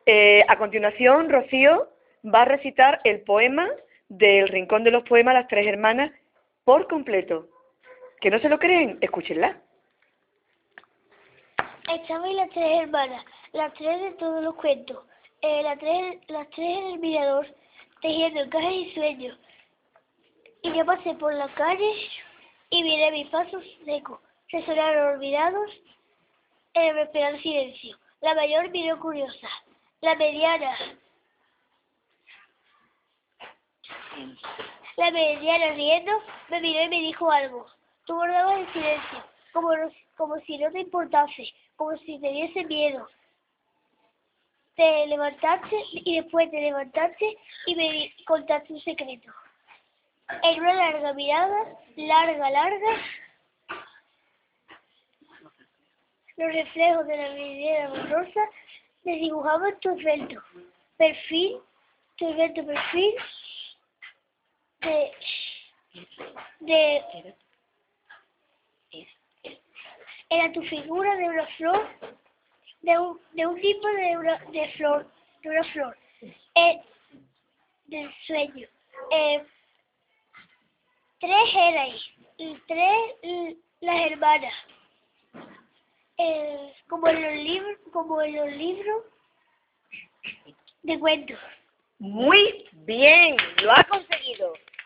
A continuación, Rocío va a recitar el poema del Rincón de los Poemas, Las Tres Hermanas, por completo. ¿Que no se lo creen? Escúchenla. Estaban las tres hermanas, las tres de todos los cuentos, las tres en el mirador, tejiendo cajas y sueños. Y yo pasé por las calles y miré mis pasos secos, resonaron olvidados en el esperado silencio. La mayor miró curiosa, la mediana riendo me miró y me dijo algo. Tú guardabas el silencio, como si no te importase, como si te diese miedo. Te levantaste y después te levantaste y me contaste un secreto. En una larga mirada, larga, los reflejos de la vidriera borrosa desdibujaban tu esbelto perfil era tu figura de una flor, de un tipo de una flor, del sueño. Tres erais, las hermanas, como en los libros de cuentos. Muy bien, lo ha conseguido.